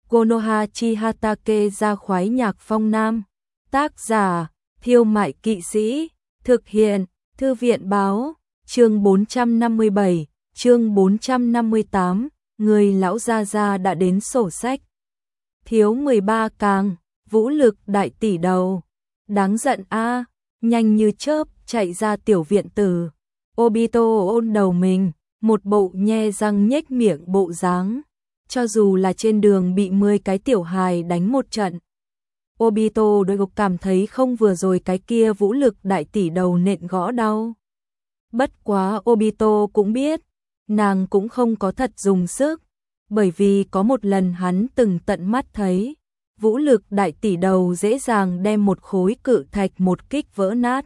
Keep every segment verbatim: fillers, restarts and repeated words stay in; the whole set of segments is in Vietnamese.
Konoha Chihatake ra khoái nhạc phong nam. Tác giả, Thiêu Mại Kỵ Sĩ. Thực hiện, Thư viện Báo. Chương bốn trăm năm mươi bảy, chương bốn trăm năm mươi tám, người lão gia gia đã đến sổ sách. Thiếu mười ba càng, vũ lực đại tỷ đầu. Đáng giận a, nhanh như chớp chạy ra tiểu viện tử. Obito ôn đầu mình, một bộ nhe răng nhếch miệng bộ dáng. Cho dù là trên đường bị mười cái tiểu hài đánh một trận, Obito đôi gục cảm thấy không vừa rồi cái kia vũ lực đại tỷ đầu nện gõ đau. Bất quá Obito cũng biết, nàng cũng không có thật dùng sức, bởi vì có một lần hắn từng tận mắt thấy, vũ lực đại tỷ đầu dễ dàng đem một khối cự thạch một kích vỡ nát.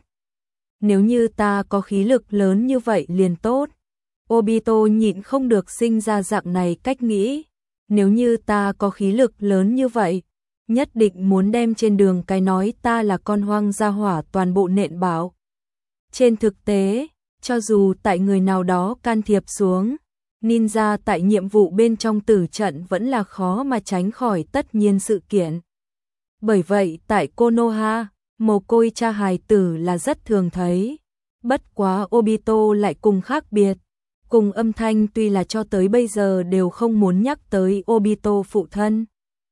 Nếu như ta có khí lực lớn như vậy liền tốt. Obito nhịn không được sinh ra dạng này cách nghĩ. Nếu như ta có khí lực lớn như vậy, nhất định muốn đem trên đường cái nói ta là con hoang gia hỏa toàn bộ nện bảo. Trên thực tế, cho dù tại người nào đó can thiệp xuống, ninja tại nhiệm vụ bên trong tử trận vẫn là khó mà tránh khỏi tất nhiên sự kiện. Bởi vậy tại Konoha, mồ côi cha hài tử là rất thường thấy. Bất quá Obito lại cùng khác biệt. Cùng âm thanh tuy là cho tới bây giờ đều không muốn nhắc tới Obito phụ thân.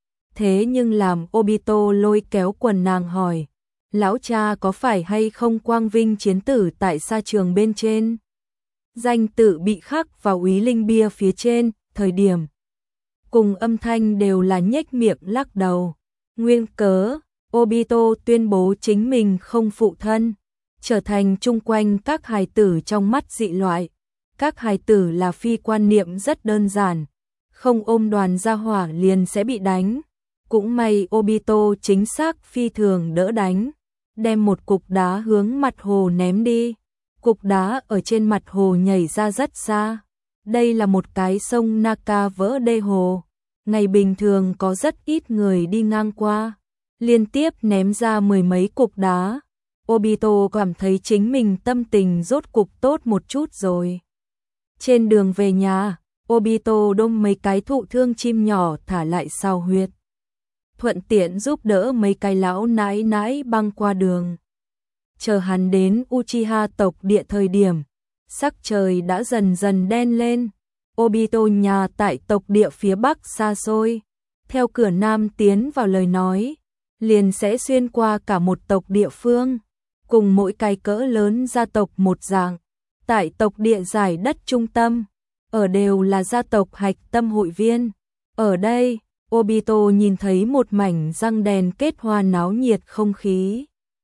Thế nhưng làm Obito lôi kéo quần nàng hỏi, lão cha có phải hay không quang vinh chiến tử tại sa trường bên trên? Danh tự bị khắc vào úy linh bia phía trên, thời điểm. Cùng âm thanh đều là nhếch miệng lắc đầu. Nguyên cớ, Obito tuyên bố chính mình không phụ thân, trở thành chung quanh các hài tử trong mắt dị loại. Các hài tử là phi quan niệm rất đơn giản, không ôm đoàn gia hỏa liền sẽ bị đánh. Cũng may Obito chính xác phi thường đỡ đánh, đem một cục đá hướng mặt hồ ném đi. Cục đá ở trên mặt hồ nhảy ra rất xa. Đây là một cái sông Naka vỡ đê hồ. Ngày bình thường có rất ít người đi ngang qua. Liên tiếp ném ra mười mấy cục đá. Obito cảm thấy chính mình tâm tình rốt cục tốt một chút rồi. Trên đường về nhà, Obito đôm mấy cái thụ thương chim nhỏ thả lại sau huyệt. Thuận tiện giúp đỡ mấy cái lão nãi nãi băng qua đường. Chờ hắn đến Uchiha tộc địa thời điểm, sắc trời đã dần dần đen lên. Obito nhà tại tộc địa phía bắc xa xôi, theo cửa nam tiến vào lời nói, liền sẽ xuyên qua cả một tộc địa phương, cùng mỗi cái cỡ lớn gia tộc một dạng. Tại tộc địa giải đất trung tâm, ở đều là gia tộc hạch tâm hội viên. Ở đây, Obito nhìn thấy một mảnh răng đèn kết hoa náo nhiệt không khí.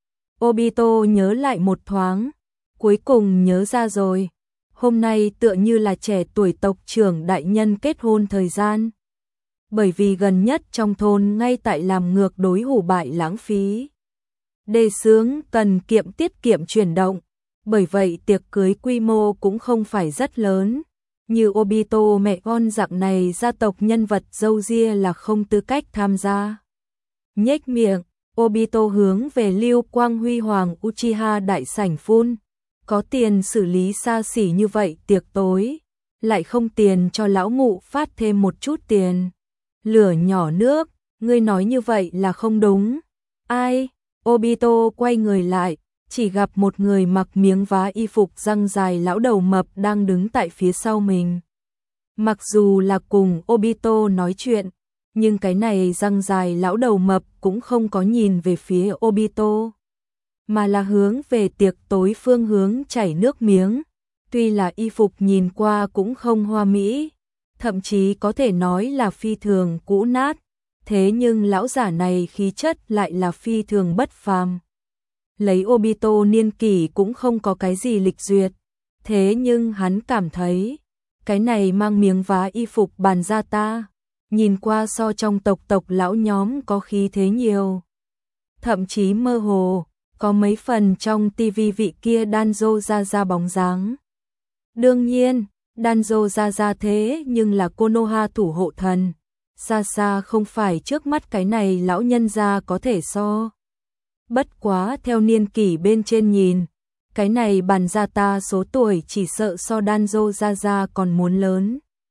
Obito nhớ lại một thoáng, cuối cùng nhớ ra rồi. Hôm nay tựa như là trẻ tuổi tộc trưởng đại nhân kết hôn thời gian. Bởi vì gần nhất trong thôn ngay tại làm ngược đối hủ bại lãng phí. Đề xướng cần kiệm tiết kiệm chuyển động. Bởi vậy tiệc cưới quy mô cũng không phải rất lớn. Như Obito mẹ con dạng này gia tộc nhân vật dâu ria là không tư cách tham gia. Nhếch miệng, Obito hướng về Lưu Quang Huy Hoàng Uchiha đại sảnh phun. Có tiền xử lý xa xỉ như vậy tiệc tối, lại không tiền cho lão ngụ phát thêm một chút tiền. Lửa nhỏ nước, ngươi nói như vậy là không đúng. Ai? Obito quay người lại, chỉ gặp một người mặc miếng vá y phục răng dài lão đầu mập đang đứng tại phía sau mình. Mặc dù là cùng Obito nói chuyện, nhưng cái này răng dài lão đầu mập cũng không có nhìn về phía Obito, mà là hướng về tiệc tối phương hướng chảy nước miếng. Tuy là y phục nhìn qua cũng không hoa mỹ, thậm chí có thể nói là phi thường cũ nát, thế nhưng lão giả này khí chất lại là phi thường bất phàm. Lấy Obito niên kỷ cũng không có cái gì lịch duyệt, thế nhưng hắn cảm thấy, cái này mang miếng vá y phục bàn ra ta, nhìn qua so trong tộc tộc lão nhóm có khí thế nhiều. Thậm chí mơ hồ, có mấy phần trong tivi vị kia Danzo ra ra bóng dáng. Đương nhiên, Danzo ra ra thế nhưng là Konoha thủ hộ thần, xa xa không phải trước mắt cái này lão nhân gia có thể so. Bất quá theo niên kỷ bên trên nhìn, cái này bàn ra ta số tuổi chỉ sợ so Danzo ra ra còn muốn lớn.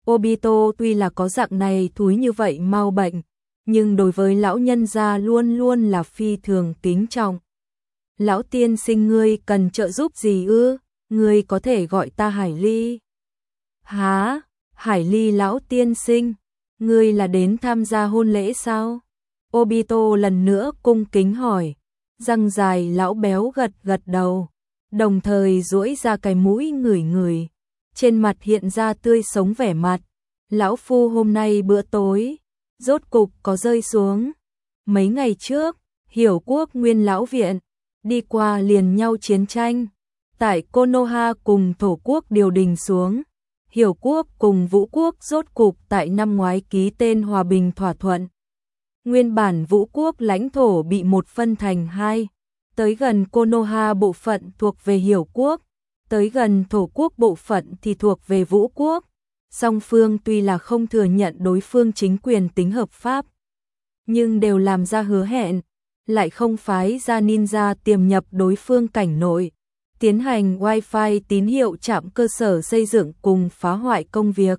Obito tuy là có dạng này thúi như vậy mau bệnh, nhưng đối với lão nhân gia luôn luôn là phi thường kính trọng. Lão tiên sinh ngươi cần trợ giúp gì ư? Ngươi có thể gọi ta Hải Ly. Hả? Hải Ly lão tiên sinh, ngươi là đến tham gia hôn lễ sao? Obito lần nữa cung kính hỏi. Răng dài lão béo gật gật đầu, đồng thời duỗi ra cái mũi ngửi ngửi, trên mặt hiện ra tươi sống vẻ mặt. Lão phu hôm nay bữa tối rốt cục có rơi xuống. Mấy ngày trước, Hiểu Quốc Nguyên lão viện đi qua liền nhau chiến tranh, tại Konoha cùng Thổ quốc điều đình xuống. Hiểu Quốc cùng Vũ Quốc rốt cục tại năm ngoái ký tên hòa bình thỏa thuận. Nguyên bản Vũ Quốc lãnh thổ bị một phân thành hai, tới gần Konoha bộ phận thuộc về Hiểu Quốc, tới gần Thổ quốc bộ phận thì thuộc về Vũ Quốc. Song phương tuy là không thừa nhận đối phương chính quyền tính hợp pháp, nhưng đều làm ra hứa hẹn, lại không phái ra ninja tiềm nhập đối phương cảnh nội, tiến hành wifi tín hiệu trạm cơ sở xây dựng cùng phá hoại công việc.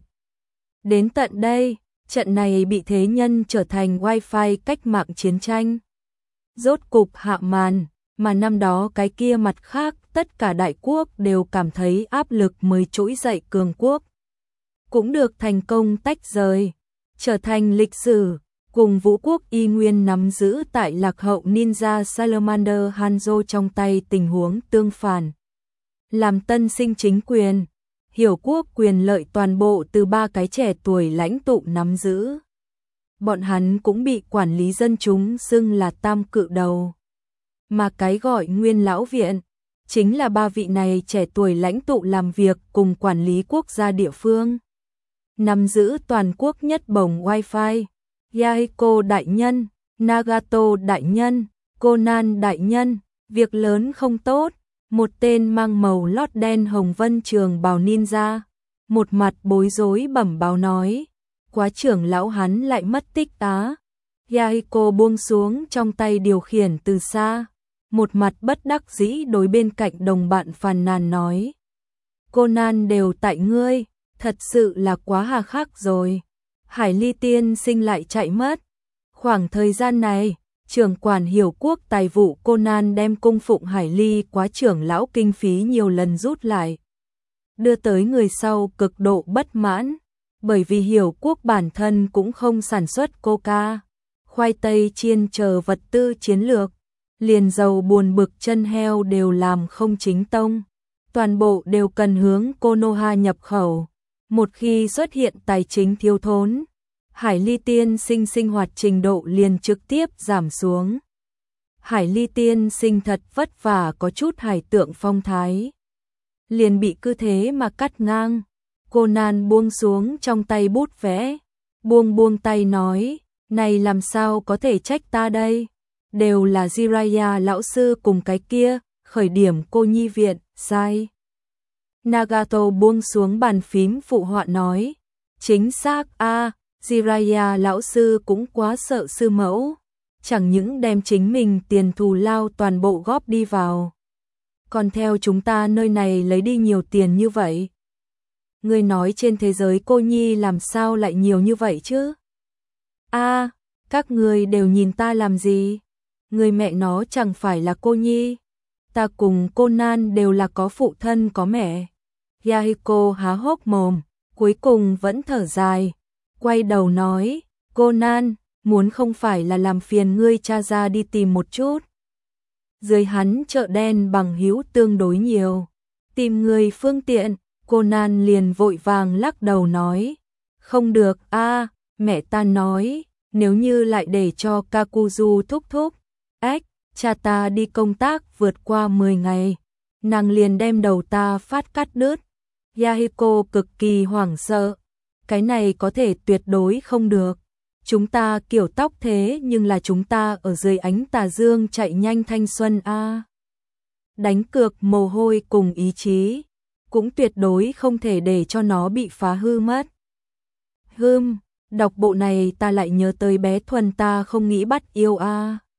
Đến tận đây, trận này bị thế nhân trở thành wifi cách mạng chiến tranh. Rốt cục hạ màn, mà năm đó cái kia mặt khác tất cả đại quốc đều cảm thấy áp lực mới trỗi dậy cường quốc. Cũng được thành công tách rời, trở thành lịch sử, cùng Vũ Quốc y nguyên nắm giữ tại lạc hậu ninja Salamander Hanzo trong tay tình huống tương phản. Làm tân sinh chính quyền, Hiểu Quốc quyền lợi toàn bộ từ ba cái trẻ tuổi lãnh tụ nắm giữ. Bọn hắn cũng bị quản lý dân chúng xưng là tam cự đầu. Mà cái gọi Nguyên lão viện, chính là ba vị này trẻ tuổi lãnh tụ làm việc cùng quản lý quốc gia địa phương. Nắm giữ toàn quốc nhất bổng wifi, Yahiko đại nhân, Nagato đại nhân, Conan đại nhân, việc lớn không tốt, một tên mang màu lót đen hồng vân trường bào ninja, một mặt bối rối bẩm báo nói, quá trưởng lão hắn lại mất tích á. Yahiko buông xuống trong tay điều khiển từ xa, một mặt bất đắc dĩ đối bên cạnh đồng bạn phàn nàn nói, Conan đều tại ngươi, thật sự là quá hà khắc rồi. Hải Ly tiên sinh lại chạy mất. Khoảng thời gian này, trưởng quản Hiểu Quốc tài vụ Conan đem cung phụng Hải Ly quá trưởng lão kinh phí nhiều lần rút lại, đưa tới người sau cực độ bất mãn, bởi vì Hiểu Quốc bản thân cũng không sản xuất coca, khoai tây chiên chờ vật tư chiến lược, liền dầu buồn bực chân heo đều làm không chính tông, toàn bộ đều cần hướng Konoha nhập khẩu. Một khi xuất hiện tài chính thiếu thốn, Hải Ly tiên sinh sinh hoạt trình độ liền trực tiếp giảm xuống. Hải Ly tiên sinh thật vất vả có chút hải tượng phong thái, liền bị cứ thế mà cắt ngang. Conan buông xuống trong tay bút vẽ, buông buông tay nói, này làm sao có thể trách ta đây, đều là Jiraiya lão sư cùng cái kia, khởi điểm cô nhi viện, sai. Nagato buông xuống bàn phím phụ họa nói, chính xác a, à, Jiraiya lão sư cũng quá sợ sư mẫu, chẳng những đem chính mình tiền thù lao toàn bộ góp đi vào, còn theo chúng ta nơi này lấy đi nhiều tiền như vậy. Ngươi nói trên thế giới cô nhi làm sao lại nhiều như vậy chứ? A, à, các người đều nhìn ta làm gì? Người mẹ nó chẳng phải là cô nhi. Ta cùng Conan đều là có phụ thân có mẹ. Yahiko há hốc mồm, cuối cùng vẫn thở dài, quay đầu nói, Conan, muốn không phải là làm phiền ngươi cha ra đi tìm một chút. Dưới hắn chợ đen bằng hữu tương đối nhiều, tìm người phương tiện. Conan liền vội vàng lắc đầu nói, không được a, à, mẹ ta nói, nếu như lại để cho Kakuzu thúc thúc, ếch, cha ta đi công tác vượt qua mười ngày, nàng liền đem đầu ta phát cắt đứt. Yahiko cực kỳ hoảng sợ, cái này có thể tuyệt đối không được. Chúng ta kiểu tóc thế nhưng là chúng ta ở dưới ánh tà dương chạy nhanh thanh xuân a. À. Đánh cược mồ hôi cùng ý chí, cũng tuyệt đối không thể để cho nó bị phá hư mất. Hừm, đọc bộ này ta lại nhớ tới bé Thuần ta không nghĩ bắt yêu a. À.